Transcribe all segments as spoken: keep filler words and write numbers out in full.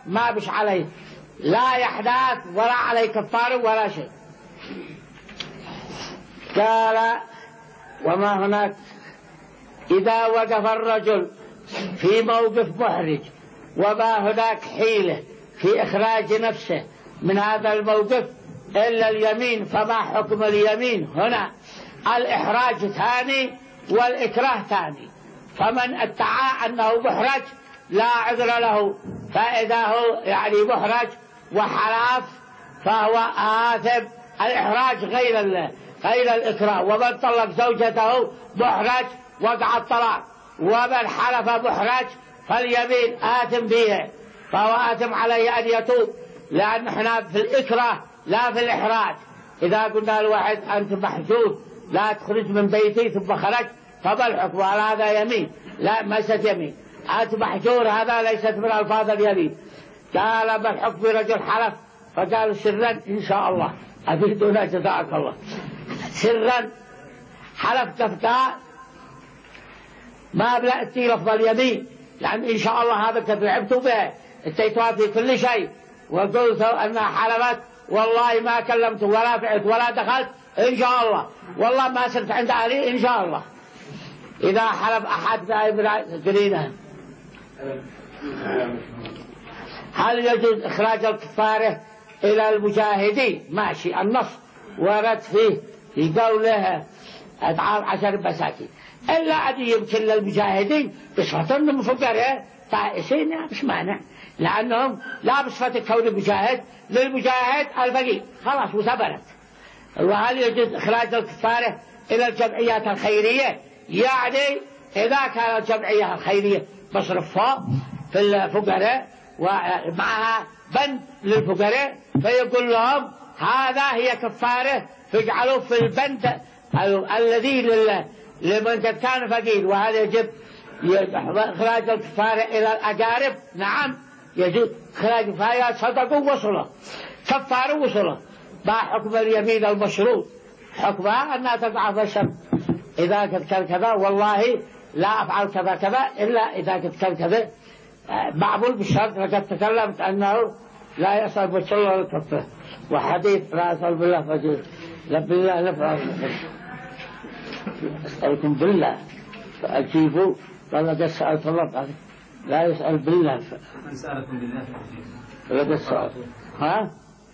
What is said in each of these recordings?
ما بش عليه لا يحدث ولا عليه كفار ولا شيء. قال وما هناك إذا وقف الرجل في موقف محرج وما هناك حيلة في إخراج نفسه من هذا الموقف إلا اليمين، فما حكم اليمين هنا؟ الإحراج ثاني والإكراه ثاني. فمن ادعى أنه محرج لا عذر له، فإذا هو يعني محرج وحلاف فهو آثم. الإحراج غير غير الإكراه. ومن طلق زوجته محرج وقع الطلاق، ومن حلف محرج فاليمين آثم فيه، فهو آثم عليه أن يتوب، لأن احنا في الإكراه لا في الإحراج. إذا قلنا الواحد أنت محجور لا تخرج من بيتي ثم خرج، فما الحكم؟ هذا يمين؟ لا، ليست يمين. أنت محجور هذا ليست من ألفاظ اليمين. قال ما الحكم برجل حلف؟ فقالوا سرا إن شاء الله. أفيدونا جزاك الله. سرا حلف كفتاء ما بلأتي لفظ اليمين، لأن إن شاء الله هذا قد لعبت به، اتيتها في كل شيء وقلت أنها حلفت والله ما كلمت ولا فعلت ولا دخلت إن شاء الله، والله ما صرت عند أهلي إن شاء الله. إذا حلف أحد قرينه هل يجوز إخراج الكفارة إلى المجاهدين؟ ماشي، النص ورد فيه في قوله أطعام عشر مساكين، إلا أن يمكن للمجاهدين بصفة أنهم فقراء طائسين مش مانع، لأنهم لا بصفة كون مجاهد، للمجاهد الفقير خلاص وثبرت. وهل يجوز إخراج الكفارة إلى الجمعيات الخيرية؟ يعني إذا كانت الجمعية الخيرية مصرفها في الفقراء ومعها بند للفقراء فيقول لهم هذا هي كفارة، فاجعلوا في البند الذي لمن قد كان فقير. وهل يجب إخراج الكفارة إلى الأقارب؟ نعم يجوز إخراج الكفارة، صدقوا وصلوا كفاروا وصلوا. ما حكم اليمين المشروط؟ حكمها أنها تضعف الشرط. إذا قد كان كذا والله لا أفعل كذا كذا إلا إذا قد كان كذا معمول بالشرط. لقد تكلمت أنه لا يصل بالصلاة والكفة، وحديث لا يصل بالله فجير لا بالله نفعل. أسألكم بالله فأجيبوا، قال لقد سألت الله لا يسأل بالله ف... من سألكم بالله فأجيبوا لقد سألت ها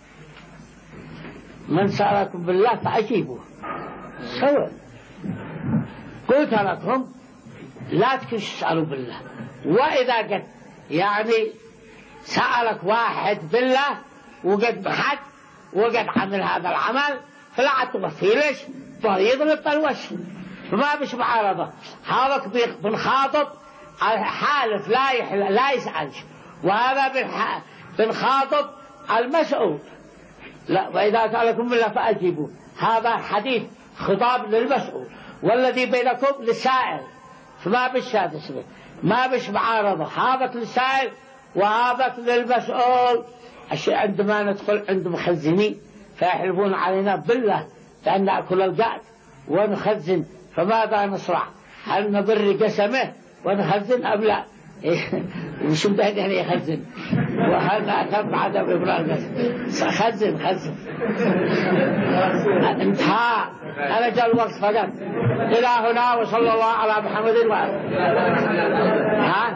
من سألكم بالله فأجيبوا سواء. قلت لكم لا تسألوا بالله، وإذا قد يعني سألك واحد بالله وقد محد وقد عمل هذا العمل فلا توفيلش يضرب بالوش، فما بش معارضة. هذا بنخاطب حالف لا يحل لا يسألش، وهذا بنخاطب المسؤول. لا، وإذا سألكم بالله فأجيبوا، هذا حديث خطاب للمسؤول، والذي بينكم للسائل، فما بش هذا اسمه ما بش معارضة. هذا للسائل وهذا للمسؤول. الشيء عندما ندخل عند مخزنين فيحلفون علينا بالله لأن نأكل القعد ونخزن، فماذا نصنع؟ هل نبر قسمه ونخزن أم لا؟ وش بدهن يعني يخزن؟ وهل نأكل بعد بإبراء خزن خزن انتهى. أنا جاء الوقت فقط. إلى هنا وصلى الله على محمد وعلى ها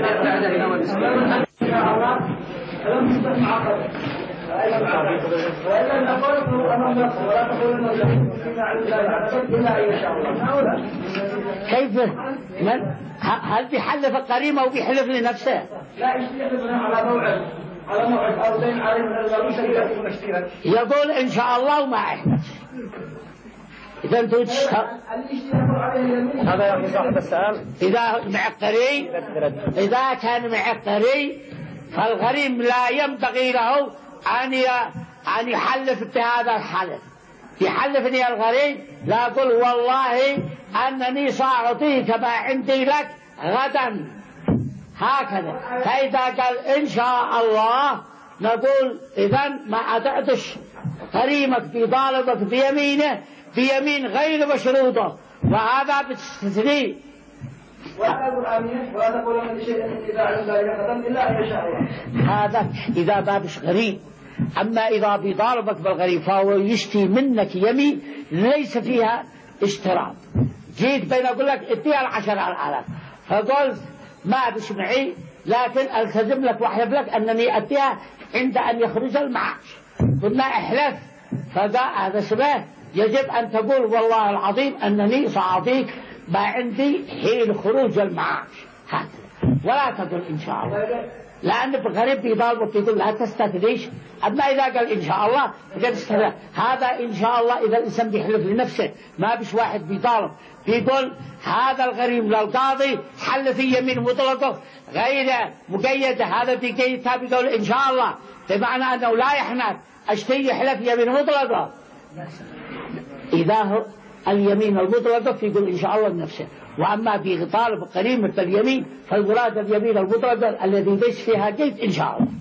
كيف من هل بيحلف القريمة أو بيحلف لنفسه؟ لا، يحلف على موعد على موعد أو دين عليه من يقول إن شاء الله وما أحلف. إذا أنتوا تشتغل هذا يا صاحب السؤال. إذا معقري إذا كان معقري فالغريم لا ينبغي له أن أن يحلف بهذا الحلف. يحلفني الغريم لا أقول والله أنني سأعطيك ما عندي لك غدا هكذا. فإذا قال إن شاء الله نقول إذن ما أتعطش غريمك بطالبك بيمينه بيمين غير مشروطة، وهذا بالتثني ولا تقول آمين ولا تقول من شيء إذا علم لا يقدم إلا أن يشاء الله. هذا إذا بابش غريب. أما إذا بيطالبك بالغريب فهو يشتي منك يمين ليس فيها اشتراط. جيت بين أقول لك اديها العشر الآلاف فقلت ما بش معي لكن ألتزم لك وأحلف لك أنني أديها عند أن يخرج المعاش. قلنا احلف فقال هذا سبب يجب أن تقول والله العظيم أنني سأعطيك ما عندي حين خروج المعاش هكذا ولا تقول إن شاء الله، لأن الغريب بيضاربك يقول لا تستثنيش. أما إذا قال إن شاء الله فقد استثنى. هذا إن شاء الله إذا الإنسان بيحلف لنفسه ما بش واحد بيطالب بيقول هذا الغريب للقاضي حل في يمين مطلقه غير مقيدة. هذا بيقيدها بيقول إن شاء الله بمعنى أنه لا يحنث أشتي يحلف يمين مطلقه. إذا هو اليمين المطلقة فيقول إن شاء الله لنفسه. وأما بيطالب قريمة اليمين فالمراد اليمين المطلقة الذي ليس فيها قيد إن شاء الله.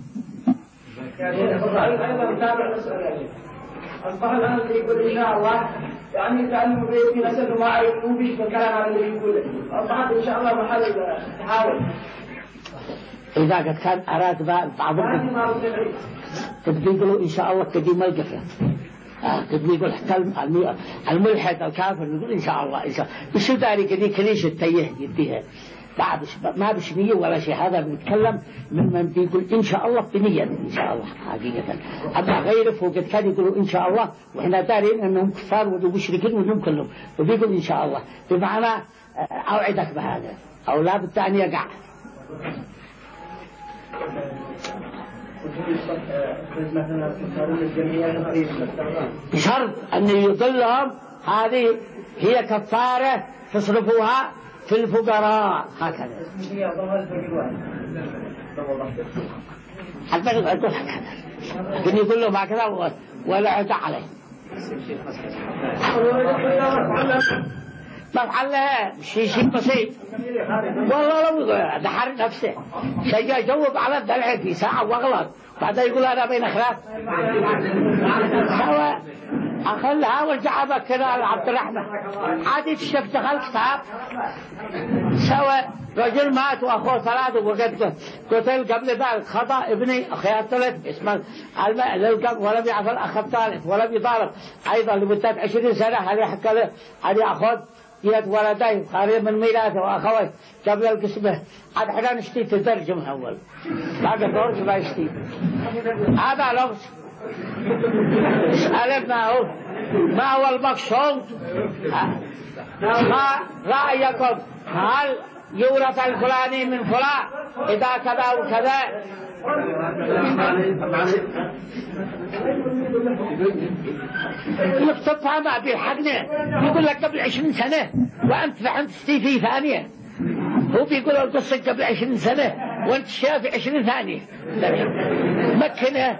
أصبح الآن يقول إن شاء الله يعني كأنه في نفسه ما يوفيش بالكلام على اللي يقوله. أصبحت إن شاء الله محل تحاول. إذا قد كان أراد بعضهم قد بيقولوا إن شاء الله كدي ملقفة. قد بيقول الملحد الكافر يقول إن شاء الله إن شاء الله. بشو داري كدي كليش التيه يديها. بعد ما بش نية ولا شيء. هذا بنتكلم من من بيقول إن شاء الله بنية إن شاء الله حقيقة. أما غيره فوق كان يقولوا إن شاء الله وإحنا دارين أنهم كفار ومشركين وهم كلهم وبيقول إن شاء الله بمعنى أوعدك بهذا أو لا بد أن يقع. بشرط أن يضلهم هذه هي كفارة تصرفوها في الفقراء هكذا. حتى يقول هكذا لكن يقول لهم هكذا ولا عد عليه. ما فعلها شيء شيء بسيط والله لو دحر نفسه شيء يجاوب على الدلع في ساعة واغلط بعد يقول هذا بين خلاف سواء أخلها والجعبة كذا عبد الرحمن عادي تشوف دخل كتاب سواء رجل مات وأخوه ثلاثة وقد قتل قبل ذلك خطأ ابني أخي الثالث اسمه الماء للقب ولم يعرف الأخ الثالث ولم يطالب أيضا لمدة عشرين سنة هل يحكى له هل يأخذ يد ولدين خارج من ميلاده وأخوه قبل القسمة عاد حدا نشتي تترجم أول بعد دورك ما يشتي هذا لغز. اسأل ما هو ما هو المقصود ما رأيكم هل يورث الفلاني من فلان إذا كذا وكذا. يفتطها ما بالحقنا يقول لك قبل عشرين سنة وأنت فهمت في ثانية. هو بيقول القصة قبل عشرين سنة وأنت شايف عشرين ثانية. مكنه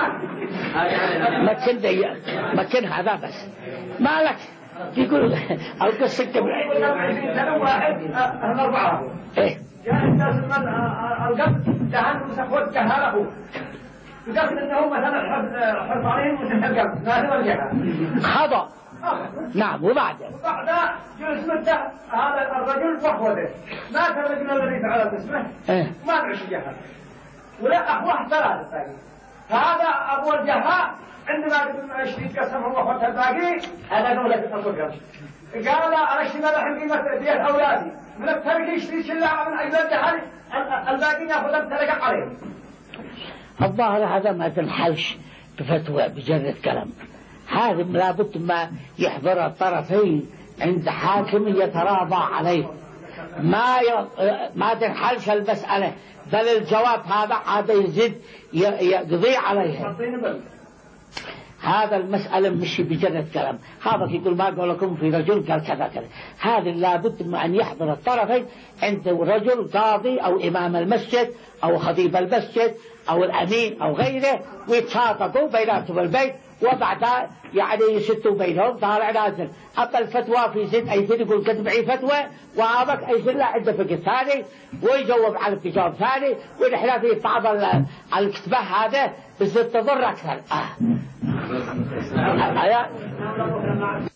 مكن دي مكن هذا بس ما لك يقول القصة قبل عشرين سنة واحد أربعة إيه جاء الناس من القبل دهن وسخوت كهاله يقصد أنه مثلا حرفانين متحقق ما هو الجهة خطأ. نعم وبعدين وبعد جلس مدة هذا الرجل وحوده مات الرجل الذي فعل اسمه ما نعيش الجهة ولا أخوه ثلاثة هذا أبو الجهة عندما قلنا اشتريت قسم هو أخوته الباقي هذا دولة أبو الجهة قال أنا اشتري الحين قيمة ديال أولادي من الترك يشتري شلاعة من أجل الجهة الباقي يأخذ الترك عليه. الظاهر هذا ما تنحلش بفتوى بجرد كلام. هذا لابد ما يحضر الطرفين عند حاكم يتراضى عليه ما ي... ما تنحلش المسألة بل الجواب هذا عاد يزيد يقضي عليه. هذا المسألة مش بجرد كلام. هذا يقول ما قال لكم في رجل قال كذا كذا. هذا لابد من أن يحضر الطرفين عند رجل قاضي أو إمام المسجد أو خطيب المسجد أو الأمين أو غيره ويتشاطبوا بيناتهم البيت وبعدها يعني يسدوا بينهم طالع نازل. أما الفتوى في زد أي زد يقول كتب معي فتوى وهذاك أي زد لا عنده فقه ثاني ويجاوب على الجواب ثاني ونحن في بعض الكتبة هذا بس تضر أكثر. آه.